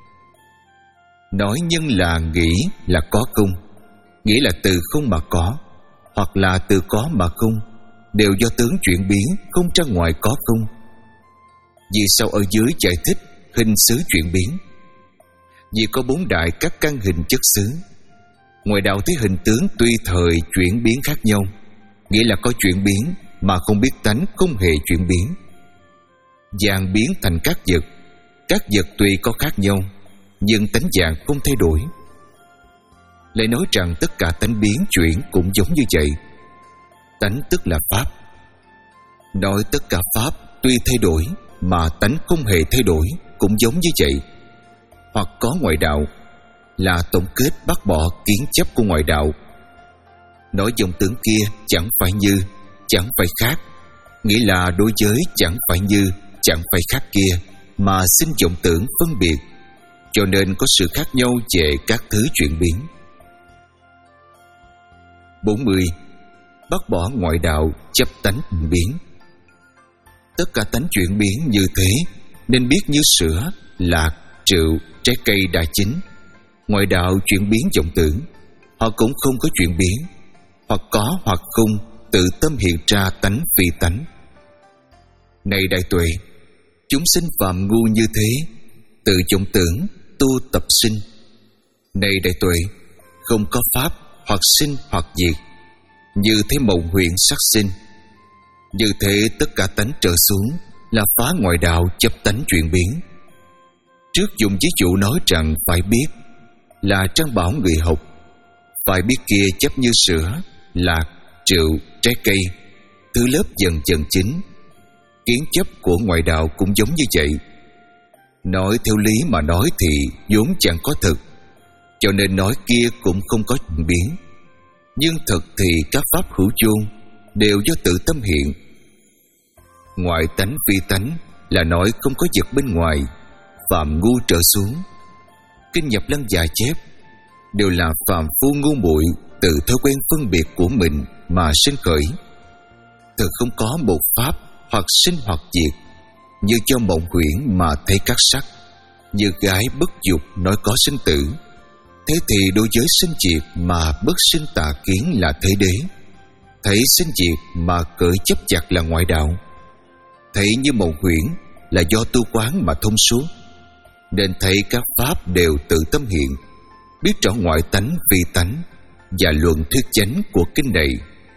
Nói nhân là nghĩ là có không, nghĩa là từ không mà có, hoặc là từ có mà không, đều do tướng chuyển biến, không ra ngoài có không. Vì sao ở dưới giải thích hình xứ chuyển biến? Vì có bốn đại các căn hình chất xứ. Ngoại đạo thấy hình tướng tùy thời chuyển biến khác nhau, nghĩa là có chuyển biến mà không biết tánh không hề chuyển biến. Vàng biến thành các vật, các vật tuy có khác nhau, nhưng tánh vàng không thay đổi. Lại nói rằng tất cả tánh biến chuyển cũng giống như vậy. Tánh tức là pháp. Nói tất cả pháp tuy thay đổi mà tánh không hề thay đổi cũng giống như vậy. Hoặc có ngoại đạo là tổng kết bác bỏ kiến chấp của ngoại đạo. Nói dòng tướng kia chẳng phải như, chẳng phải khác, nghĩa là đối với chẳng phải như, chẳng phải khác kia mà sinh vọng tưởng phân biệt, cho nên có sự khác nhau về các thứ chuyển biến. bốn mươi. Bác bỏ ngoại đạo chấp tánh biến. Tất cả tánh chuyển biến như thế, nên biết như sữa, lạc, rượu, trái cây đã chín. Ngoại đạo chuyển biến vọng tưởng, họ cũng không có chuyển biến, hoặc có hoặc không, tự tâm hiện ra tánh phi tánh. Này đại tuệ, chúng sinh phạm ngu như thế, tự vọng tưởng tu tập sinh. Này đại tuệ, không có pháp, hoặc sinh hoặc diệt, như thế mộng huyện sắc sinh. Như thế tất cả tánh trở xuống là phá ngoại đạo chấp tánh chuyển biến. Trước dùng ví dụ nói rằng phải biết, là Trang bảo người học. Phải biết kia chấp như sữa, lạc, rượu, trái cây, thứ lớp dần dần chín. Kiến chấp của ngoại đạo cũng giống như vậy. Nói theo lý mà nói thì vốn chẳng có thực, cho nên nói kia cũng không có chuyển biến. Nhưng thật thì các pháp hữu chôn đều do tự tâm hiện. Ngoại tánh phi tánh là nói không có vật bên ngoài, phạm ngu trở xuống. Kinh Nhập Lăng Già chép đều là phàm phu ngu muội tự thói quen phân biệt của mình mà sinh khởi. Thực không có một pháp hoặc sinh hoặc diệt, như cho mộng huyễn mà thấy các sắc, như gái bất dục nói có sinh tử. Thế thì đối với sinh diệt mà bất sinh tà kiến là thế đế. Thấy sinh diệt mà cởi chấp chặt là ngoại đạo. Thấy như mộng huyễn là do tu quán mà thông suốt, nên thấy các pháp đều tự tâm hiện, biết rõ ngoại tánh vi tánh và luận thuyết chánh của kinh này.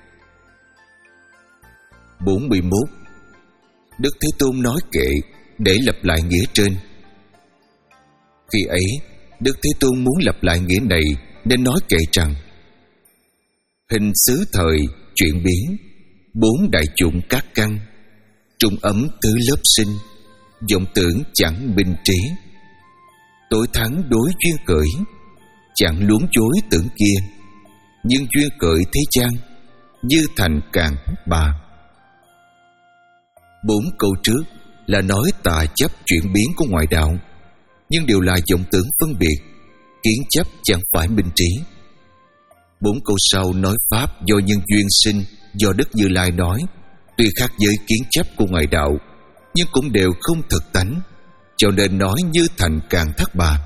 bốn mươi mốt. Đức Thế Tôn nói kệ để lặp lại nghĩa trên. Khi ấy, Đức Thế Tôn muốn lặp lại nghĩa này nên nói kệ rằng: hình xứ thời chuyển biến, bốn đại chủng các căn, trung ấm tứ lớp sinh, vọng tưởng chẳng minh trí. Tối thắng đối duyên cởi, chẳng luống chối tưởng kia, nhưng duyên cởi thế gian, như thành càng bà. Bốn câu trước là nói tà chấp chuyển biến của ngoại đạo, nhưng đều là vọng tưởng phân biệt, kiến chấp chẳng phải minh trí. Bốn câu sau nói pháp do nhân duyên sinh, do Đức Như Lai nói, tuy khác với kiến chấp của ngoại đạo, nhưng cũng đều không thực tánh, cho nên nói như thành càng thác bà.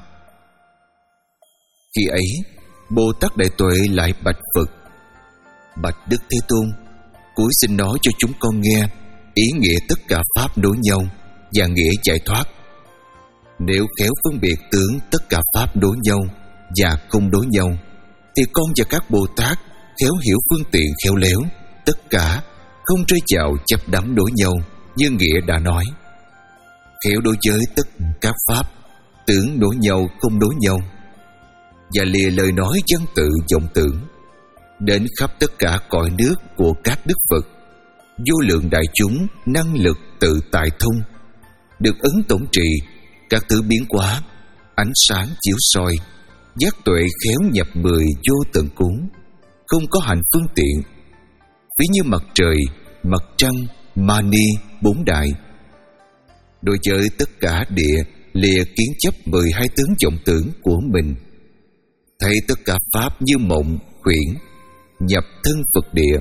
Khi ấy, Bồ Tát Đại Tuệ lại bạch Phật: bạch Đức Thế Tôn, cuối xin nói cho chúng con nghe ý nghĩa tất cả pháp đối nhau và nghĩa giải thoát. Nếu khéo phân biệt tướng tất cả pháp đối nhau và không đối nhau, thì con và các Bồ Tát khéo hiểu phương tiện khéo léo, tất cả không rơi vào chấp đắm đối nhau, như nghĩa đã nói. Khéo đối với tất các pháp tướng đối nhau không đối nhau, và lìa lời nói văn tự vọng tưởng, đến khắp tất cả cõi nước của các đức Phật, vô lượng đại chúng năng lực tự tại thông, được ấn tổng trì các thứ biến hóa, ánh sáng chiếu soi, giác tuệ khéo nhập mười vô tận cuốn, không có hành phương tiện. Ví như mặt trời, mặt trăng, mani bốn đại. Đối với tất cả địa lìa kiến chấp mười hai tướng vọng tưởng của mình, thấy tất cả pháp như mộng huyễn, nhập thân Phật địa.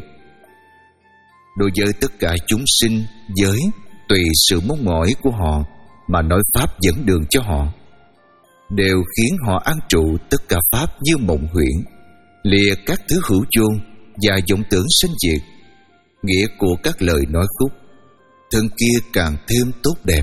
Đối với tất cả chúng sinh giới, tùy sự mong mỏi của họ mà nói pháp dẫn đường cho họ, đều khiến họ an trụ tất cả pháp như mộng huyễn, lìa các thứ hữu chôn và vọng tưởng sinh diệt. Nghĩa của các lời nói khúc, thân kia càng thêm tốt đẹp.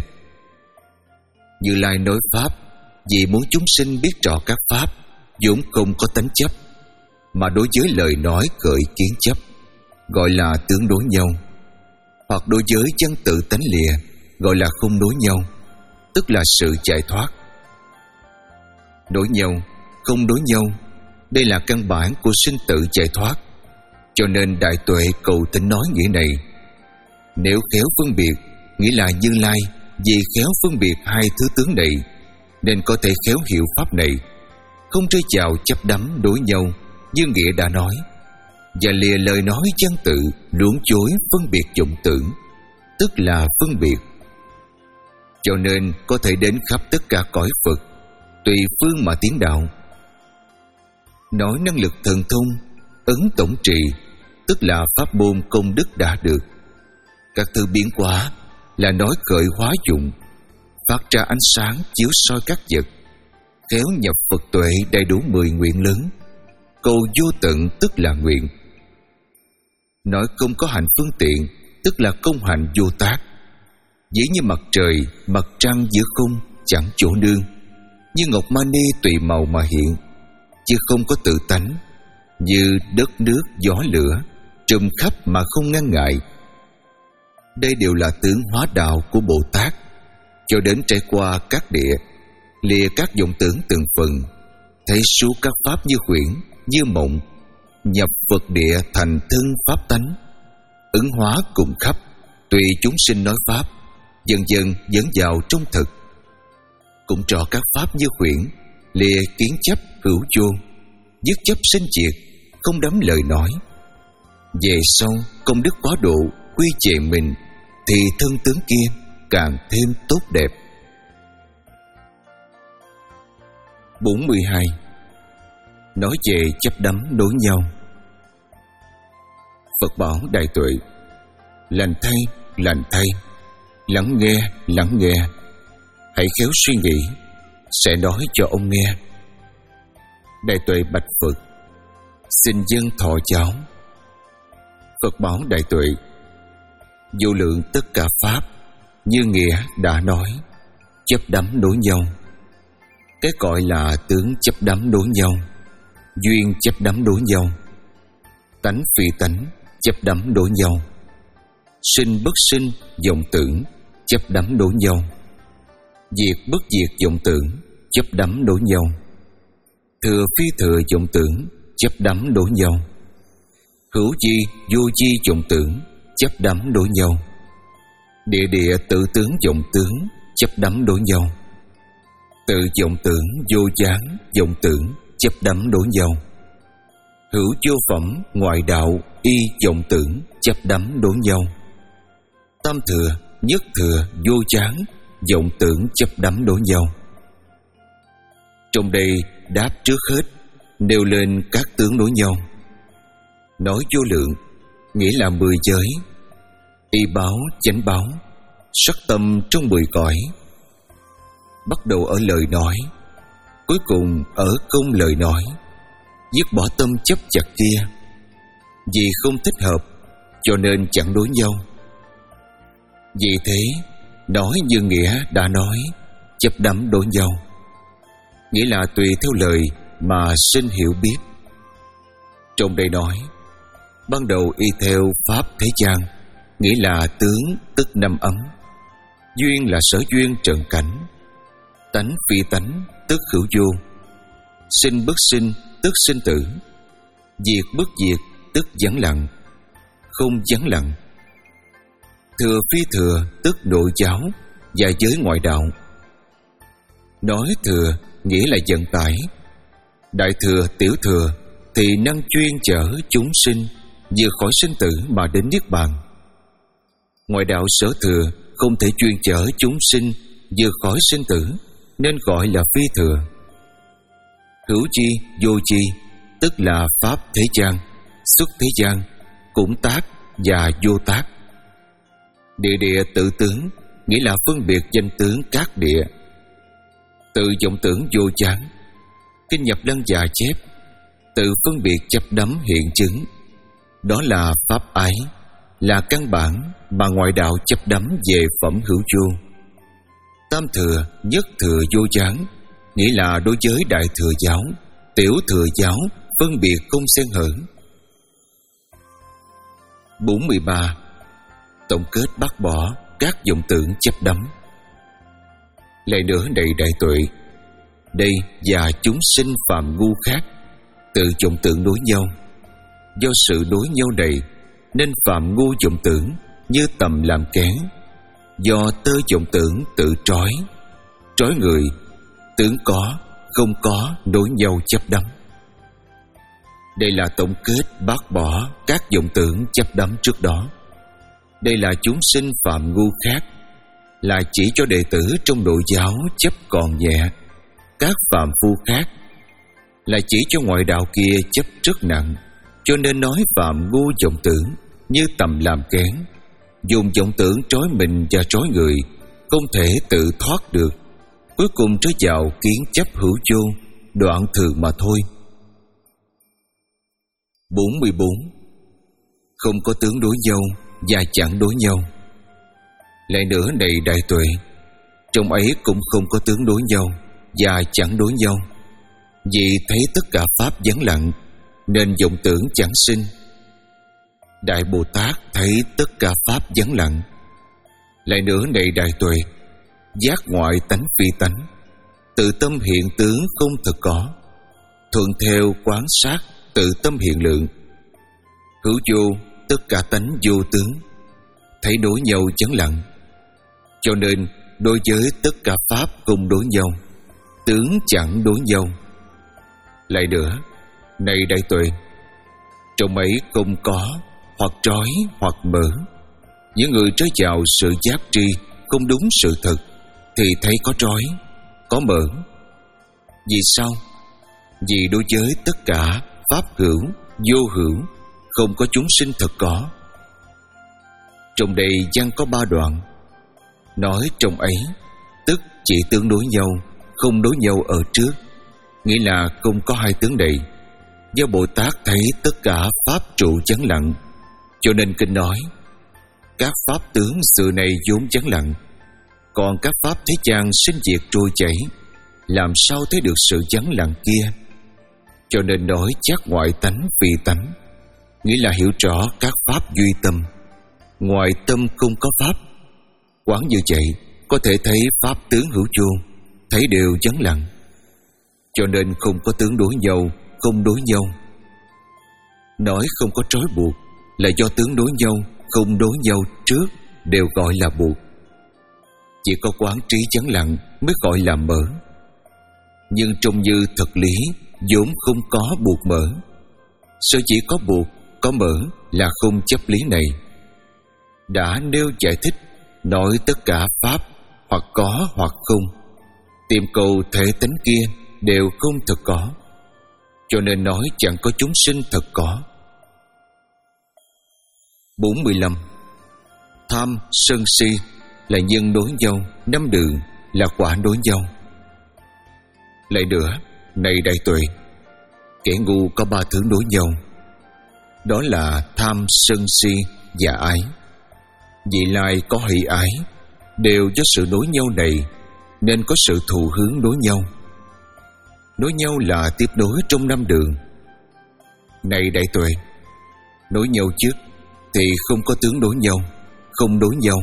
Như Lai nói pháp vì muốn chúng sinh biết rõ các pháp vốn không có tánh chấp, mà đối với lời nói khởi kiến chấp, gọi là tướng đối nhau, hoặc đối với chân tự tánh lìa, gọi là không đối nhau, tức là sự giải thoát. Đối nhau, không đối nhau, đây là căn bản của sinh tử giải thoát. Cho nên Đại Tuệ cầu thỉnh nói nghĩa này. Nếu khéo phân biệt, nghĩa là Như Lai vì khéo phân biệt hai thứ tướng này, nên có thể khéo hiểu pháp này, không rơi vào chấp đắm đối nhau, như nghĩa đã nói, và lìa lời nói văn tự luống chối phân biệt vọng tưởng, tức là phân biệt. Cho nên có thể đến khắp tất cả cõi Phật, tùy phương mà tiến đạo. Nói năng lực thần thông, ấn tổng trì, tức là pháp môn công đức đã được. Các thứ biến hóa, là nói khởi hóa dụng, phát ra ánh sáng chiếu soi các vật, khéo nhập Phật tuệ đầy đủ mười nguyện lớn. Cầu vô tận tức là nguyện. Nói không có hành phương tiện tức là công hành vô tác. Dĩ như mặt trời, mặt trăng giữa không, chẳng chỗ nương. Như ngọc mani tùy màu mà hiện, chứ không có tự tánh. Như đất nước gió lửa, trùm khắp mà không ngăn ngại. Đây đều là tướng hóa đạo của Bồ Tát, cho đến trải qua các địa, lìa các vọng tưởng từng phần, thấy suốt các pháp như khuyển, như mộng, nhập Phật địa thành thân pháp tánh, ứng hóa cùng khắp, tùy chúng sinh nói pháp, dần dần dẫn vào trong thực. Cũng trò các pháp như khuyển, lìa kiến chấp hữu vô, dứt chấp sinh diệt, không đắm lời nói. Về sau công đức quá độ quy về mình, thì thân tướng kia càng thêm tốt đẹp. bốn mươi hai. Nói về chấp đắm đối nhau. Phật bảo đại tuệ: lành thay, lành thay, lắng nghe, lắng nghe, hãy khéo suy nghĩ, sẽ nói cho ông nghe. Đại tuệ bạch Phật: xin dân thọ giáo. Phật bảo đại tuệ: vô lượng tất cả pháp, như nghĩa đã nói, chấp đắm đối nhau. Cái gọi là tướng chấp đắm đối nhau, duyên chấp đắm đối nhau, tánh phi tánh chấp đắm đối nhau, sinh bất sinh vọng tưởng chấp đắm đối nhau, diệt bất diệt vọng tưởng chấp đắm đối nhau, thừa phi thừa vọng tưởng chấp đắm đối nhau, hữu chi vô chi vọng tưởng chấp đắm đối nhau, địa địa tự tướng vọng tướng chấp đắm đối nhau, tự vọng tưởng vô gián vọng tưởng chấp đắm đối nhau, hữu vô phẩm ngoại đạo y vọng tưởng chấp đắm đối nhau, tam thừa nhất thừa vô gián vọng tưởng chấp đắm đối nhau. Trong đây đáp trước hết nêu lên các tướng đối nhau. Nói vô lượng nghĩa là mười giới, y báo chánh báo, sắc tâm trong mười cõi. Bắt đầu ở lời nói, cuối cùng ở công lời nói, dứt bỏ tâm chấp chặt kia. Vì không thích hợp cho nên chẳng đối nhau. Vì thế nói như nghĩa đã nói, chấp đắm đối nhau, nghĩa là tùy theo lời mà sinh hiểu biết. Trong đây nói ban đầu y theo pháp thế gian, nghĩa là tướng tức năm ấm, duyên là sở duyên trần cảnh, tánh phi tánh tức hữu vô, sinh bất sinh tức sinh tử, diệt bất diệt tức vắng lặng, không vắng lặng, thừa phi thừa tức nội giáo và giới ngoại đạo. Nói thừa nghĩa là vận tải, đại thừa tiểu thừa thì năng chuyên chở chúng sinh vừa khỏi sinh tử mà đến niết bàn. Ngoại đạo sở thừa không thể chuyên chở chúng sinh vừa khỏi sinh tử, nên gọi là phi thừa. Hữu chi vô chi tức là pháp thế gian, xuất thế gian, cũng tác và vô tác. Địa địa tự tướng nghĩa là phân biệt danh tướng các địa. Tự vọng tưởng vô chán, kinh nhập lăng già chép, tự phân biệt chấp đắm hiện chứng. Đó là pháp ái, là căn bản mà ngoại đạo chấp đắm về phẩm hữu vô. Tam thừa nhất thừa vô chán nghĩa là đối với đại thừa giáo, tiểu thừa giáo phân biệt không xen hở. bốn mươi ba. Tổng kết bác bỏ các vọng tưởng chấp đắm. Lại nữa này đại tuệ, đây và chúng sinh phàm ngu khác tự vọng tưởng đối nhau. Do sự đối nhau này nên phàm ngu vọng tưởng như tầm làm kén. Do tơ vọng tưởng tự trói, trói người, tưởng có, không có đối nhau chấp đắm. Đây là tổng kết bác bỏ các vọng tưởng chấp đắm trước đó. Đây là chúng sinh phạm ngu khác, là chỉ cho đệ tử trong nội giáo chấp còn nhẹ. Các phàm phu khác là chỉ cho ngoại đạo kia chấp rất nặng, cho nên nói phạm ngu vọng tưởng như tầm làm kén. dùng vọng tưởng trói mình và trói người, không thể tự thoát được, cuối cùng rơi vào kiến chấp hữu vô, đoạn thường mà thôi. Bốn mươi bốn. Không có tướng đối nhau và chẳng đối nhau. Lại nữa này đại tuệ, trong ấy cũng không có tướng đối nhau và chẳng đối nhau, vì thấy tất cả pháp vắng lặng nên vọng tưởng chẳng sinh. Đại Bồ Tát thấy tất cả pháp vắng lặng. Lại nữa này đại tuệ, giác ngoại tánh phi tánh, tự tâm hiện tướng không thực có, thuận theo quán sát tự tâm hiện lượng. Hữu vô tất cả tánh vô tướng, thấy đối nhau vắng lặng. Cho nên đối với tất cả pháp cùng đối nhau, tướng chẳng đối nhau. Lại nữa này đại tuệ, trong ấy không có hoặc trói hoặc mở. Những người rơi vào sự giác tri không đúng sự thật thì thấy có trói, có mở. Vì sao? Vì đối với tất cả pháp hữu, vô hữu, không có chúng sinh thật có. Trong đây văn có ba đoạn. Nói trong ấy, tức chỉ tướng đối nhau, không đối nhau ở trước, nghĩa là không có hai tướng này. Do Bồ Tát thấy tất cả pháp trụ vắng lặng, cho nên kinh nói các pháp tướng sự này vốn vắng lặng, còn các pháp thế gian sinh diệt trôi chảy, làm sao thấy được sự vắng lặng kia. Cho nên nói giác ngoại tánh phi tánh, nghĩa là hiểu rõ các pháp duy tâm, ngoài tâm không có pháp. Quán như vậy có thể thấy pháp tướng hữu vô, thấy đều vắng lặng. Cho nên không có tướng đối nhau, không đối nhau. Nói không có trói buộc là do tướng đối nhau, không đối nhau trước đều gọi là buộc. Chỉ có quán trí vắng lặng mới gọi là mở. Nhưng trông như thật lý vốn không có buộc mở. Sở chỉ có buộc, có mở là không chấp lý này. Đã nêu giải thích, nói tất cả pháp hoặc có hoặc không, tìm cầu thể tánh kia đều không thật có, cho nên nói chẳng có chúng sinh thật có. Bốn mươi lăm. Tham, sân si là nhân đối nhau, năm đường là quả đối nhau. Lại nữa, này đại tuệ, kẻ ngu có ba thứ đối nhau, đó là tham, sân si và ái. Vị lai có hỷ ái, đều do sự đối nhau này nên có sự thù hướng đối nhau. Đối nhau là tiếp nối trong năm đường. Này đại tuệ, đối nhau trước thì không có tướng đối nhau, không đối nhau.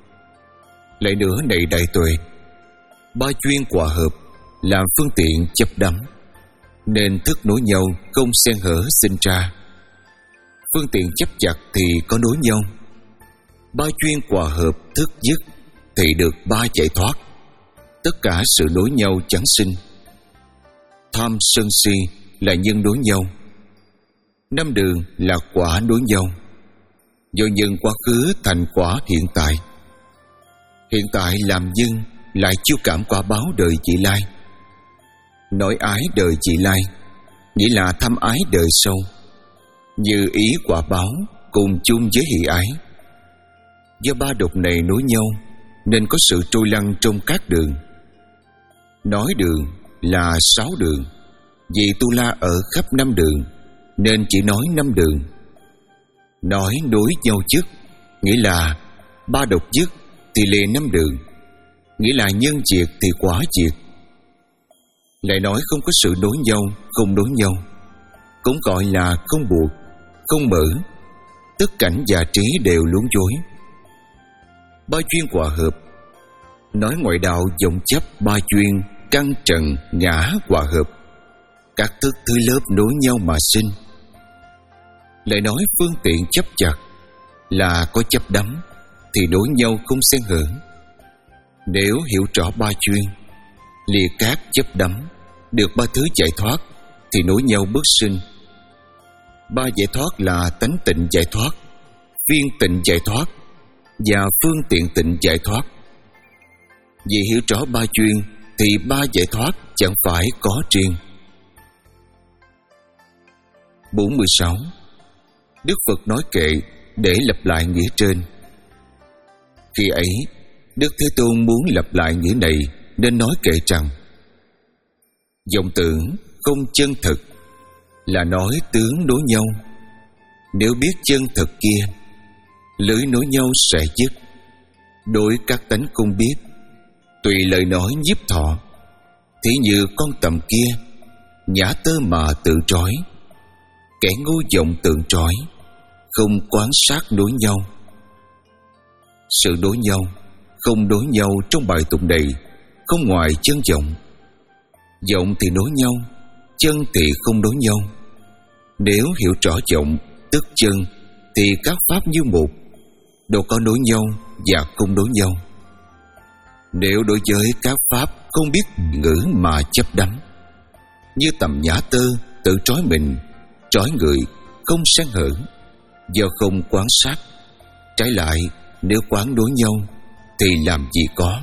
Lại nữa này đại tuệ, ba duyên hòa hợp làm phương tiện chấp đắm, nên thức nối nhau không xen hở sinh ra. Phương tiện chấp chặt thì có nối nhau. Ba duyên hòa hợp thức dứt thì được ba giải thoát. Tất cả sự đối nhau chẳng sinh. Tham sân si là nhân đối nhau, năm đường là quả đối nhau. Do nhân quá khứ thành quả hiện tại. Hiện tại làm nhân lại chiêu cảm quả báo đời vị lai. Nói ái đời vị lai nghĩa là thâm ái đời sau, như ý quả báo cùng chung với hỷ ái. Do ba độc này nối nhau nên có sự trôi lăn trong các đường. Nói đường là sáu đường, vì Tu La ở khắp năm đường nên chỉ nói năm đường. Nói nối nhau trước nghĩa là ba độc dứt thì lìa năm đường, nghĩa là nhân diệt thì quả diệt. Lại nói không có sự đối nhau, không đối nhau, cũng gọi là không buộc, không mở. Tất cảnh và trí đều luống dối. Ba duyên hòa hợp, nói ngoại đạo vọng chấp ba duyên căn trần ngã hòa hợp, các thức thứ lớp nối nhau mà sinh. Lại nói phương tiện chấp chặt là có chấp đắm thì đối nhau không xen hở. Nếu hiểu rõ ba duyên, lìa các chấp đắm, được ba thứ giải thoát thì nối nhau bước sinh. Ba giải thoát là tánh tịnh giải thoát, phiên tịnh giải thoát và phương tiện tịnh giải thoát. Vì hiểu rõ ba duyên thì ba giải thoát chẳng phải có riêng. Bốn mươi sáu. Đức Phật nói kệ để lặp lại nghĩa trên. Khi ấy, Đức Thế Tôn muốn lặp lại nghĩa này nên nói kệ rằng: vọng tưởng không chân thực là nói tướng đối nhau. Nếu biết chân thực kia, lưỡi nối nhau sẽ dứt. Đối các tánh không biết, tùy lời nói nhiếp thọ. Thí như con tầm kia, nhả tơ mà tự trói. Kẻ ngu vọng tượng trói, không quán sát đối nhau. Sự đối nhau, không đối nhau trong bài tụng này không ngoài chân vọng. Vọng thì đối nhau, chân thì không đối nhau. Nếu hiểu rõ vọng tức chân thì các pháp như một, đâu có đối nhau và không đối nhau. Nếu đối với các pháp không biết ngữ mà chấp đắm, như tầm nhã tơ tự trói mình, trói người, không san hở, do không quán sát. Trái lại, nếu quán đối nhau thì làm gì có.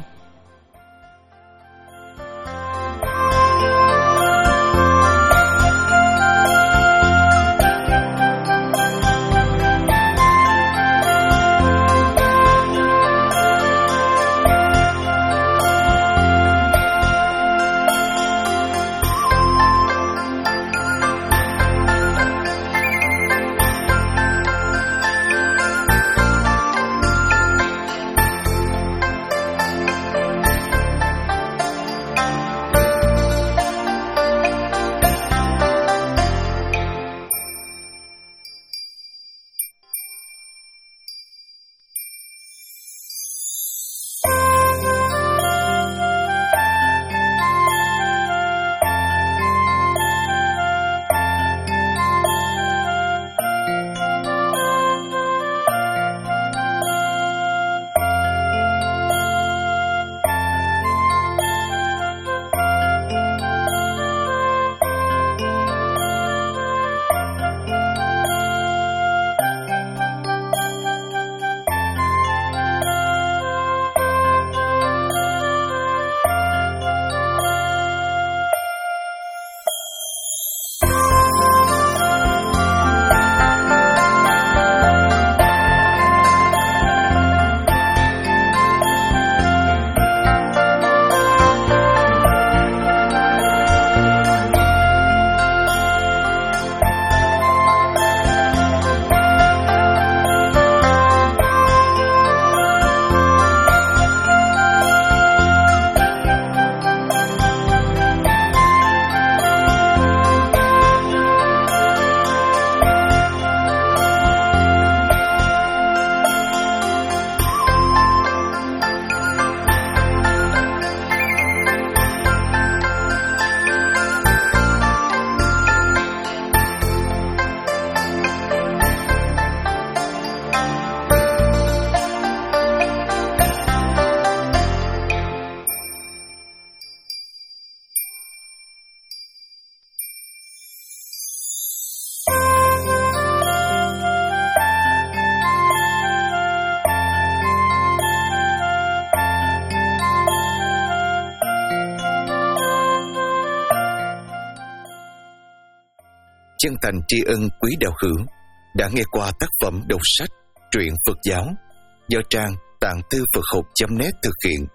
Chân thành tri ân quý đạo hữu đã nghe qua tác phẩm đọc sách truyện Phật giáo do trang tạng thư Phật học chấm net thực hiện.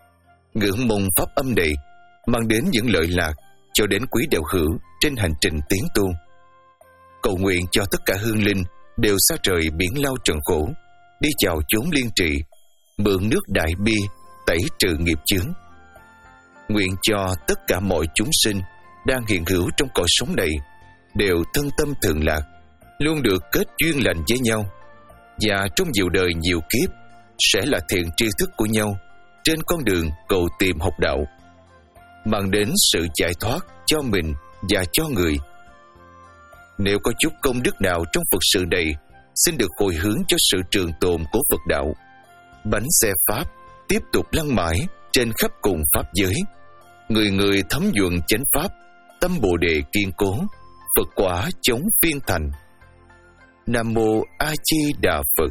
Ngưỡng mong pháp âm này mang đến những lợi lạc cho đến quý đạo hữu trên hành trình tiến tu. Cầu nguyện cho tất cả hương linh đều xa rời biển lao trần khổ, đi vào chốn liên trị, mượn nước đại bi tẩy trừ nghiệp chướng. Nguyện cho tất cả mọi chúng sinh đang hiện hữu trong cõi sống này đều thân tâm thường lạc, luôn được kết duyên lành với nhau, và trong nhiều đời nhiều kiếp sẽ là thiện tri thức của nhau trên con đường cầu tìm học đạo, mang đến sự giải thoát cho mình và cho người. Nếu có chút công đức nào trong Phật sự này, xin được hồi hướng cho sự trường tồn của Phật đạo. Bánh xe Pháp tiếp tục lăn mãi trên khắp cùng Pháp giới, người người thấm nhuận chánh Pháp, tâm Bồ Đề kiên cố, Phật quả chống phiên thành. Nam Mô A Di Đà Phật.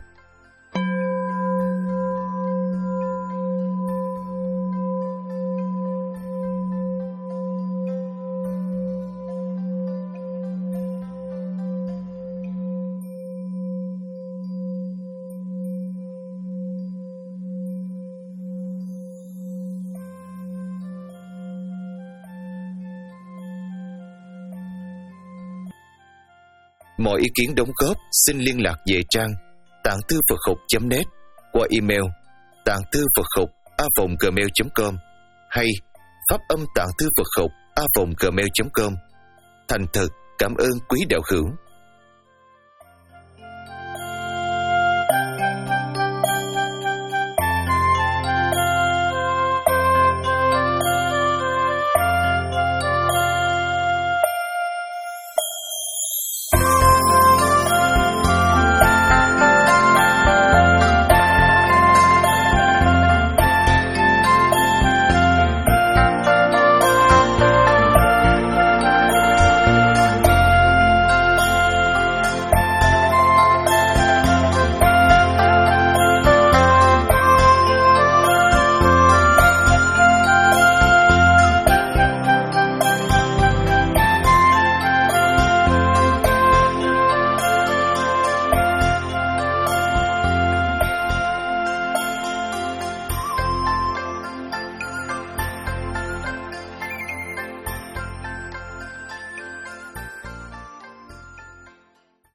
Mọi ý kiến đóng góp xin liên lạc về trang tạng thư Phật học chấm net qua email tạng thư Phật học a vòng gmail chấm com hay pháp âm tạng thư Phật học a vòng gmail chấm com. Thành thật cảm ơn quý đạo hữu.